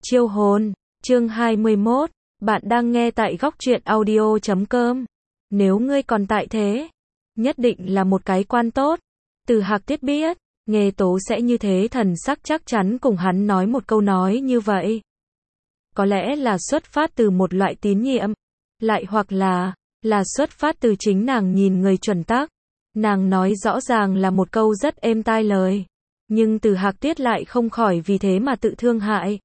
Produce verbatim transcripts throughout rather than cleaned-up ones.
Chiêu hồn, chương hai mươi mốt, bạn đang nghe tại góc truyện audio chấm com. Nếu ngươi còn tại thế, nhất định là một cái quan tốt. Từ Hạc Tiết biết, Nghê Tố sẽ như thế, thần sắc chắc chắn cùng hắn nói một câu nói như vậy. Có lẽ là xuất phát từ một loại tín nhiệm, lại hoặc là, là xuất phát từ chính nàng nhìn người chuẩn tắc. Nàng nói rõ ràng là một câu rất êm tai lời, nhưng Từ Hạc Tiết lại không khỏi vì thế mà tự thương hại.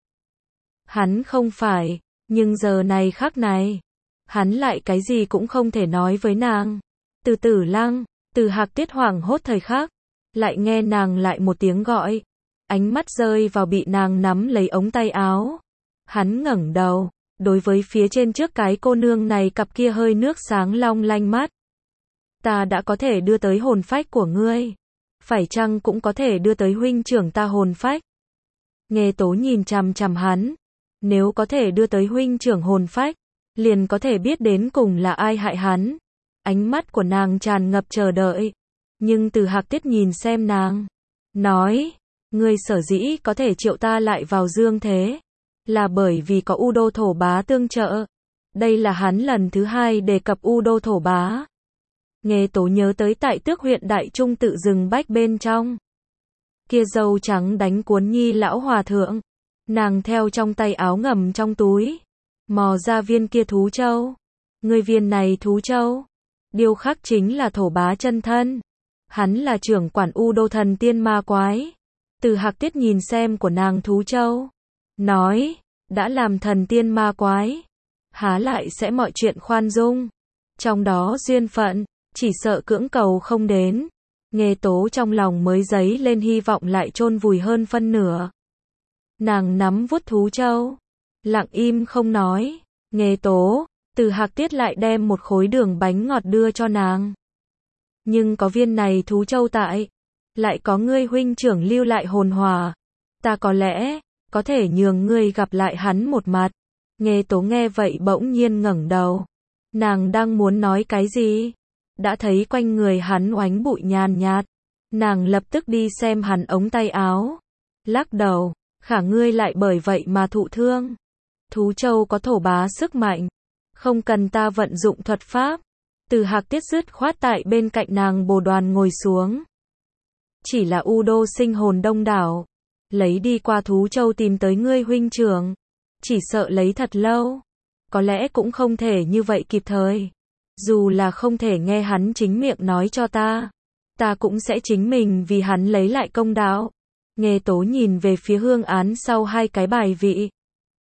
Hắn không phải, nhưng giờ này khắc này, hắn lại cái gì cũng không thể nói với nàng. Từ Tử Lăng, Từ Hạc Tiết hoảng hốt thời khắc, lại nghe nàng lại một tiếng gọi, ánh mắt rơi vào bị nàng nắm lấy ống tay áo. Hắn ngẩng đầu, đối với phía trên trước cái cô nương này cặp kia hơi nước sáng long lanh mắt. Ta đã có thể đưa tới hồn phách của ngươi, phải chăng cũng có thể đưa tới huynh trưởng ta hồn phách? Nghê Tố nhìn chằm chằm hắn, nếu có thể đưa tới huynh trưởng hồn phách, liền có thể biết đến cùng là ai hại hắn. Ánh mắt của nàng tràn ngập chờ đợi, nhưng Từ Hạc Tiết nhìn xem nàng, nói, ngươi sở dĩ có thể triệu ta lại vào dương thế, là bởi vì có U Đô Thổ Bá tương trợ. Đây là hắn lần thứ hai đề cập U Đô Thổ Bá. Nghê Tố nhớ tới tại Tước huyện Đại Trung tự rừng bách bên trong, kia dâu trắng đánh cuốn nhi lão hòa thượng. Nàng theo trong tay áo ngầm trong túi, mò ra viên kia thú châu. Người viên này thú châu, điêu khắc chính là Thổ Bá chân thân. Hắn là trưởng quản U Đô thần tiên ma quái. Từ Hạc Tiết nhìn xem của nàng thú châu, nói, đã làm thần tiên ma quái, há lại sẽ mọi chuyện khoan dung. Trong đó duyên phận, chỉ sợ cưỡng cầu không đến. Nghê Tố trong lòng mới dấy lên hy vọng lại chôn vùi hơn phân nửa. Nàng nắm vuốt thú châu, lặng im không nói. Nghê Tố, Từ Hạc Tiết lại đem một khối đường bánh ngọt đưa cho nàng. Nhưng có viên này thú châu tại, lại có ngươi huynh trưởng lưu lại hồn hỏa, ta có lẽ có thể nhường ngươi gặp lại hắn một mặt. Nghê Tố nghe vậy bỗng nhiên ngẩng đầu. Nàng đang muốn nói cái gì, đã thấy quanh người hắn oánh bụi nhàn nhạt. Nàng lập tức đi xem hắn ống tay áo, lắc đầu, khả ngươi lại bởi vậy mà thụ thương. Thú châu có Thổ Bá sức mạnh, không cần ta vận dụng thuật pháp. Từ Hạc Tiết dứt khoát tại bên cạnh nàng bồ đoàn ngồi xuống. Chỉ là U Đô sinh hồn đông đảo, lấy đi qua thú châu tìm tới ngươi huynh trưởng, chỉ sợ lấy thật lâu, có lẽ cũng không thể như vậy kịp thời. Dù là không thể nghe hắn chính miệng nói cho ta, ta cũng sẽ chính mình vì hắn lấy lại công đạo. Nghê Tố nhìn về phía hương án sau hai cái bài vị,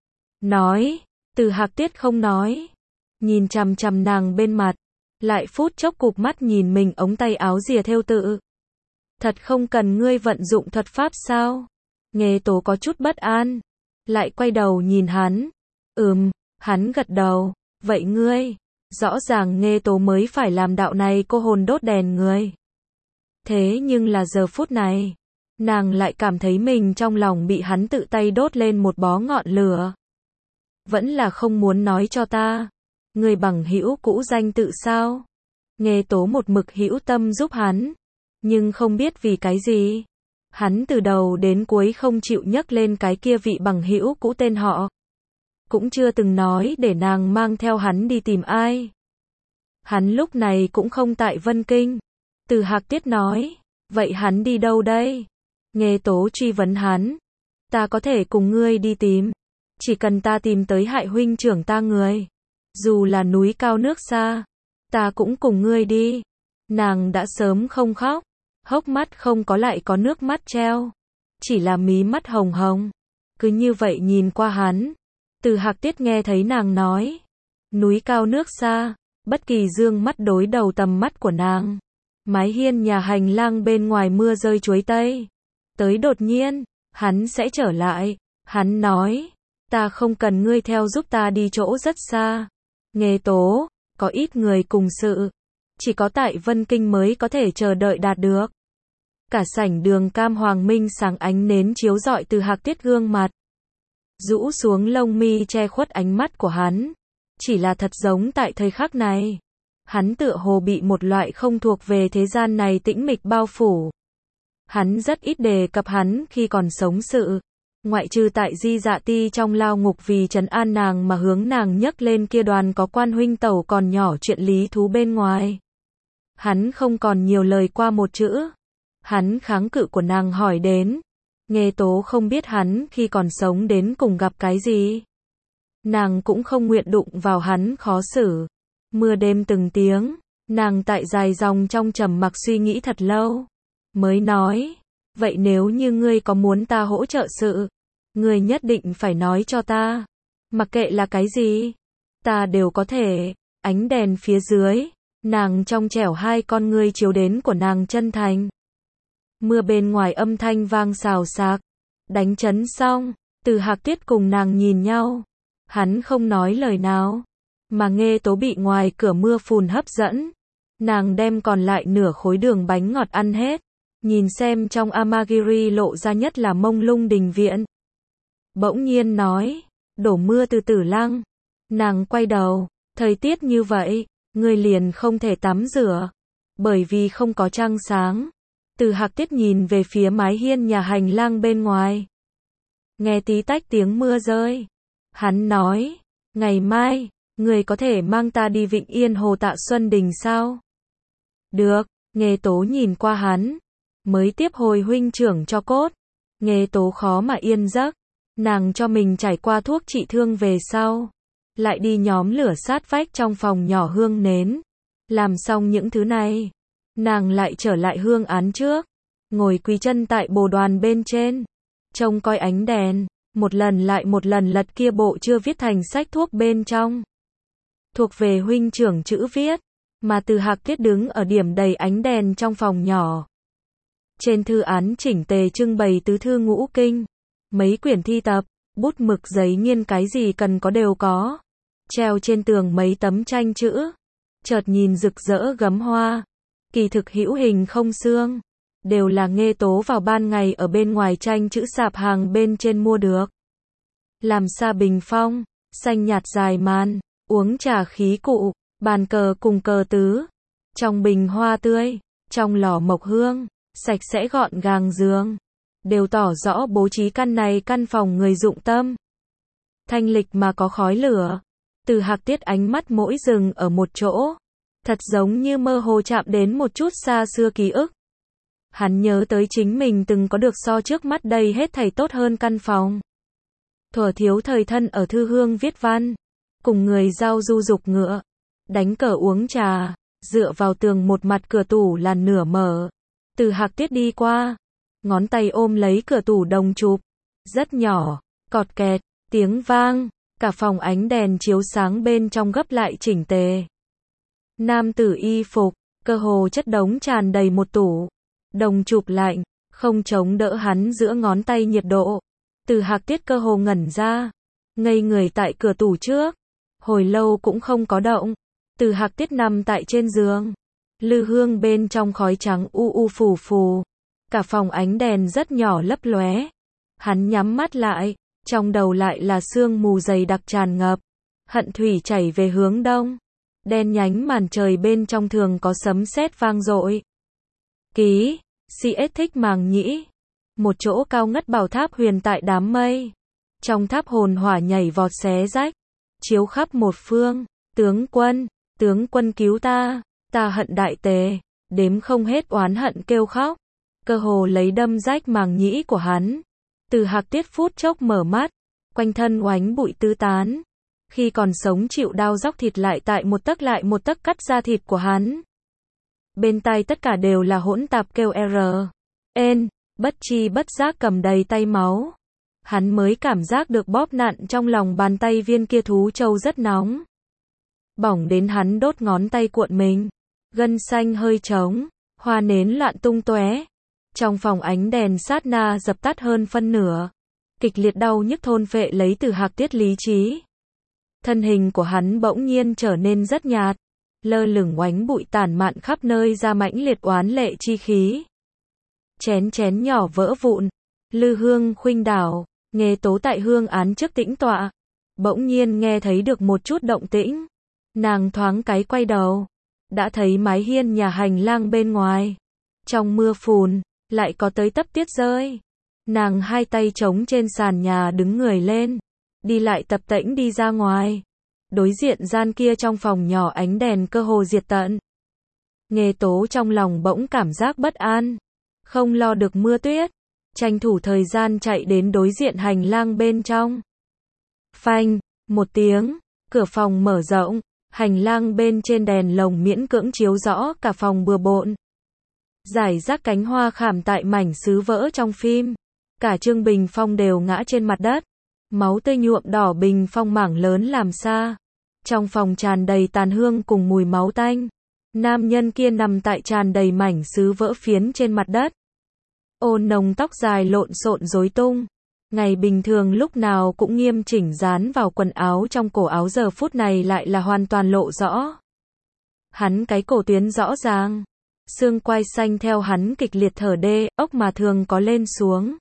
nói, Từ Hạc Tiết không nói, nhìn chằm chằm nàng bên mặt, lại phút chốc cụp mắt nhìn mình ống tay áo rìa theo tự. Thật không cần ngươi vận dụng thuật pháp sao? Nghê Tố có chút bất an, lại quay đầu nhìn hắn. Ừm, hắn gật đầu, vậy ngươi, rõ ràng Nghê Tố mới phải làm đạo này cô hồn đốt đèn người. Thế nhưng là giờ phút này, nàng lại cảm thấy mình trong lòng bị hắn tự tay đốt lên một bó ngọn lửa. Vẫn là không muốn nói cho ta, người bằng hữu cũ danh tự sao? Nghê Tố một mực hữu tâm giúp hắn, nhưng không biết vì cái gì, hắn từ đầu đến cuối không chịu nhắc lên cái kia vị bằng hữu cũ tên họ. Cũng chưa từng nói để nàng mang theo hắn đi tìm ai. Hắn lúc này cũng không tại Vân Kinh. Từ Hạc Tiết nói, vậy hắn đi đâu đây? Nghê Tố truy vấn hắn, ta có thể cùng ngươi đi tìm, chỉ cần ta tìm tới hại huynh trưởng ta người, dù là núi cao nước xa, ta cũng cùng ngươi đi. Nàng đã sớm không khóc, hốc mắt không có lại có nước mắt treo, chỉ là mí mắt hồng hồng, cứ như vậy nhìn qua hắn. Từ Hạc Tiết nghe thấy nàng nói, núi cao nước xa, bất kỳ dương mắt đối đầu tầm mắt của nàng. Mái hiên nhà hành lang bên ngoài mưa rơi chuối tây. Tới đột nhiên, hắn sẽ trở lại. Hắn nói, ta không cần ngươi theo giúp ta đi chỗ rất xa. Nghê Tố, có ít người cùng sự, chỉ có tại Vân Kinh mới có thể chờ đợi đạt được. Cả sảnh đường cam hoàng minh sáng ánh nến chiếu rọi Từ Hạc Tiết gương mặt. Rũ xuống lông mi che khuất ánh mắt của hắn. Chỉ là thật giống tại thời khắc này, hắn tựa hồ bị một loại không thuộc về thế gian này tĩnh mịch bao phủ. Hắn rất ít đề cập hắn khi còn sống sự, Ngoại trừ tại Di Dạ Ti trong lao ngục vì trấn an nàng mà hướng nàng nhấc lên kia đoàn có quan huynh tẩu còn nhỏ chuyện lý thú bên ngoài. Hắn không còn nhiều lời qua một chữ. Hắn kháng cự của nàng hỏi đến. Nghê Tố không biết hắn khi còn sống đến cùng gặp cái gì. Nàng cũng không nguyện đụng vào hắn khó xử. Mưa đêm từng tiếng, nàng tại dài dòng trong trầm mặc suy nghĩ thật lâu. Mới nói, vậy nếu như ngươi có muốn ta hỗ trợ sự, ngươi nhất định phải nói cho ta. Mặc kệ là cái gì, ta đều có thể. Ánh đèn phía dưới, nàng trong trẻo hai con ngươi chiếu đến của nàng chân thành. Mưa bên ngoài âm thanh vang xào xạc. Đánh chấn xong, Từ Hạc Tiết cùng nàng nhìn nhau. Hắn không nói lời nào. Mà Nghê Tố bị ngoài cửa mưa phùn hấp dẫn. Nàng đem còn lại nửa khối đường bánh ngọt ăn hết. Nhìn xem trong Amagiri lộ ra nhất là mông lung đình viện. Bỗng nhiên nói, đổ mưa từ Tử Lăng. Nàng quay đầu, thời tiết như vậy, ngươi liền không thể tắm rửa. Bởi vì không có trăng sáng. Từ Hạc Tiết nhìn về phía mái hiên nhà hành lang bên ngoài. Nghe tí tách tiếng mưa rơi. Hắn nói, ngày mai, người có thể mang ta đi Vịnh Yên Hồ Tạ Xuân Đình sao? Được, Nghê Tố nhìn qua hắn. Mới tiếp hồi huynh trưởng cho cốt. Nghê Tố khó mà yên giấc. Nàng cho mình trải qua thuốc trị thương về sau. Lại đi nhóm lửa sát vách trong phòng nhỏ hương nến. Làm xong những thứ này. Nàng lại trở lại hương án trước. Ngồi quỳ chân tại bồ đoàn bên trên. Trông coi ánh đèn. Một lần lại một lần lật kia bộ chưa viết thành sách thuốc bên trong. Thuộc về huynh trưởng chữ viết. Mà Từ Hạc Tiết đứng ở điểm đầy ánh đèn trong phòng nhỏ. Trên thư án chỉnh tề trưng bày tứ thư ngũ kinh. Mấy quyển thi tập, bút mực giấy nghiên cái gì cần có đều có. Treo trên tường mấy tấm tranh chữ. Chợt nhìn rực rỡ gấm hoa. Kỳ thực hữu hình không xương. Đều là Nghê Tố vào ban ngày ở bên ngoài tranh chữ sạp hàng bên trên mua được. Làm xa bình phong, xanh nhạt dài màn, uống trà khí cụ, bàn cờ cùng cờ tứ. Trong bình hoa tươi, trong lò mộc hương, sạch sẽ gọn gàng giường. Đều tỏ rõ bố trí căn này căn phòng người dụng tâm. Thanh lịch mà có khói lửa. Từ Hạc Tiết ánh mắt mỗi dừng ở một chỗ. Thật giống như mơ hồ chạm đến một chút xa xưa ký ức. Hắn nhớ tới chính mình từng có được so trước mắt đây hết thảy tốt hơn căn phòng. Thuở thiếu thời thân ở thư hương viết văn. Cùng người giao du dục ngựa. Đánh cờ uống trà. Dựa vào tường một mặt cửa tủ là nửa mở. Từ Hạc Tiết đi qua. Ngón tay ôm lấy cửa tủ đồng chụp. Rất nhỏ. Cọt kẹt. Tiếng vang. Cả phòng ánh đèn chiếu sáng bên trong gấp lại chỉnh tề. Nam tử y phục. Cơ hồ chất đống tràn đầy một tủ. Đồng chụp lạnh. Không chống đỡ hắn giữa ngón tay nhiệt độ. Từ Hạc Tiết cơ hồ ngẩn ra. Ngây người tại cửa tủ trước. Hồi lâu cũng không có động. Từ Hạc Tiết nằm tại trên giường. Lư hương bên trong khói trắng u u phù phù. Cả phòng ánh đèn rất nhỏ lấp lóe. Hắn nhắm mắt lại. Trong đầu lại là sương mù dày đặc tràn ngập. Hận thủy chảy về hướng đông. Đen nhánh màn trời bên trong thường có sấm sét vang dội. Ký, si ết thích màng nhĩ. Một chỗ cao ngất bảo tháp huyền tại đám mây. Trong tháp hồn hỏa nhảy vọt xé rách. Chiếu khắp một phương. Tướng quân, tướng quân cứu ta. Ta hận đại tề. Đếm không hết oán hận kêu khóc. Cơ hồ lấy đâm rách màng nhĩ của hắn. Từ Hạc Tiết phút chốc mở mắt. Quanh thân oánh bụi tứ tán. Khi còn sống chịu đau róc thịt lại tại một tấc lại một tấc cắt da thịt của hắn. Bên tai tất cả đều là hỗn tạp kêu R. N. Bất chi bất giác cầm đầy tay máu. Hắn mới cảm giác được bóp nặn trong lòng bàn tay viên kia thú trâu rất nóng. Bỏng đến hắn đốt ngón tay cuộn mình. Gân xanh hơi trống. Hoa nến loạn tung tóe. Trong phòng ánh đèn sát na dập tắt hơn phân nửa. Kịch liệt đau nhức thôn phệ lấy Từ Hạc Tiết lý trí. Thân hình của hắn bỗng nhiên trở nên rất nhạt. Lơ lửng oánh bụi tản mạn khắp nơi ra mãnh liệt oán lệ chi khí. Chén chén nhỏ vỡ vụn. Lư hương khuynh đảo. Nghê Tố tại hương án trước tĩnh tọa. Bỗng nhiên nghe thấy được một chút động tĩnh. Nàng thoáng cái quay đầu. Đã thấy mái hiên nhà hành lang bên ngoài. Trong mưa phùn, lại có tới tấp tiết rơi. Nàng hai tay chống trên sàn nhà đứng người lên, đi lại tập tễnh đi ra ngoài. Đối diện gian kia trong phòng nhỏ ánh đèn cơ hồ diệt tận. Nghê Tố trong lòng bỗng cảm giác bất an, không lo được mưa tuyết, tranh thủ thời gian chạy đến đối diện hành lang bên trong. Phanh, một tiếng, cửa phòng mở rộng, hành lang bên trên đèn lồng miễn cưỡng chiếu rõ cả phòng bừa bộn. Giải rác cánh hoa khảm tại mảnh sứ vỡ trong phim, cả Trương bình phong đều ngã trên mặt đất, máu tươi nhuộm đỏ bình phong mảng lớn làm xa. Trong phòng tràn đầy tàn hương cùng mùi máu tanh. Nam nhân kia nằm tại tràn đầy mảnh sứ vỡ phiến trên mặt đất. Ôn nồng tóc dài lộn xộn rối tung. Ngày bình thường lúc nào cũng nghiêm chỉnh dán vào quần áo trong cổ áo giờ phút này lại là hoàn toàn lộ rõ. Hắn cái cổ tuyến rõ ràng. Xương quai xanh theo hắn kịch liệt thở đê, ốc mà thường có lên xuống.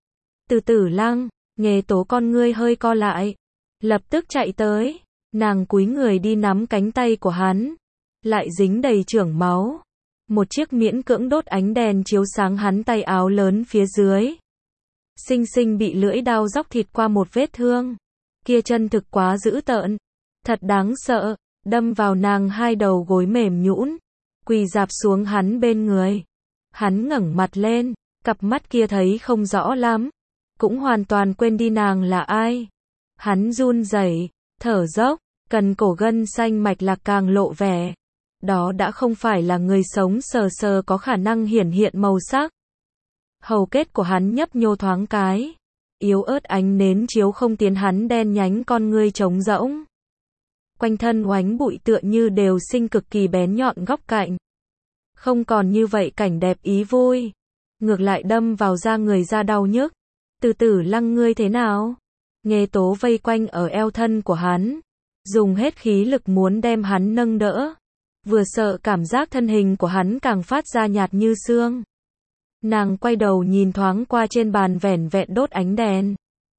Từ Tử Lăng, Nghê Tố con ngươi hơi co lại. Lập tức chạy tới. Nàng cúi người đi nắm cánh tay của hắn. Lại dính đầy chưởng máu. Một chiếc miễn cưỡng đốt ánh đèn chiếu sáng hắn tay áo lớn phía dưới. Xinh xinh bị lưỡi dao róc thịt qua một vết thương. Kia chân thực quá dữ tợn. Thật đáng sợ. Đâm vào nàng hai đầu gối mềm nhũn. Quỳ dạp xuống hắn bên người. Hắn ngẩng mặt lên. Cặp mắt kia thấy không rõ lắm. Cũng hoàn toàn quên đi nàng là ai. Hắn run rẩy, thở dốc, cần cổ gân xanh mạch lạc càng lộ vẻ. Đó đã không phải là người sống sờ sờ có khả năng hiển hiện màu sắc. Hầu kết của hắn nhấp nhô thoáng cái. Yếu ớt ánh nến chiếu không tiến hắn đen nhánh con ngươi trống rỗng. Quanh thân oánh bụi tựa như đều sinh cực kỳ bén nhọn góc cạnh. Không còn như vậy cảnh đẹp ý vui. Ngược lại đâm vào da người da đau nhức. Từ Tử Lăng ngươi thế nào? Nghê Tố vây quanh ở eo thân của hắn. Dùng hết khí lực muốn đem hắn nâng đỡ. Vừa sợ cảm giác thân hình của hắn càng phát ra nhạt như xương. Nàng quay đầu nhìn thoáng qua trên bàn vẻn vẹn đốt ánh đèn.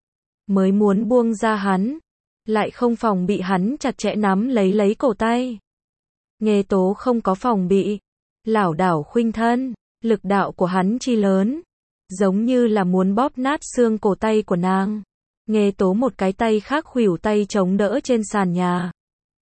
Mới muốn buông ra hắn. Lại không phòng bị hắn chặt chẽ nắm lấy lấy cổ tay. Nghê Tố không có phòng bị. Lảo đảo khuynh thân. Lực đạo của hắn chi lớn. Giống như là muốn bóp nát xương cổ tay của nàng. Nghê Tố một cái tay khác khuỷu tay chống đỡ trên sàn nhà.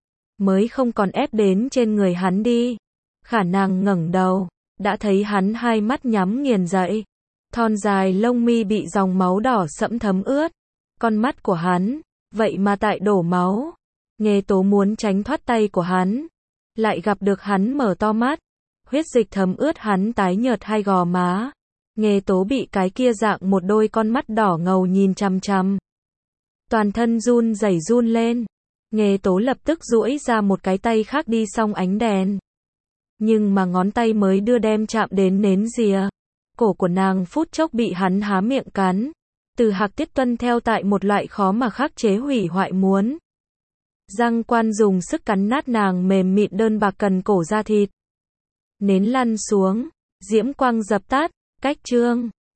Mới không còn ép đến trên người hắn đi. Khả năng ngẩng đầu. Đã thấy hắn hai mắt nhắm nghiền dậy. Thon dài lông mi bị dòng máu đỏ sẫm thấm ướt. Con mắt của hắn. Vậy mà tại đổ máu. Nghê Tố muốn tránh thoát tay của hắn. Lại gặp được hắn mở to mắt. Huyết dịch thấm ướt hắn tái nhợt hai gò má. Nghê Tố bị cái kia dạng một đôi con mắt đỏ ngầu nhìn chằm chằm. Toàn thân run rẩy run lên. Nghê Tố lập tức duỗi ra một cái tay khác đi xong ánh đèn. Nhưng mà ngón tay mới đưa đem chạm đến nến rìa. Cổ của nàng phút chốc bị hắn há miệng cắn. Từ Hạc Tiết tuân theo tại một loại khó mà khắc chế hủy hoại muốn. Răng quan dùng sức cắn nát nàng mềm mịn đơn bạc cần cổ da thịt. Nến lăn xuống. Diễm quang dập tắt. Cách Trương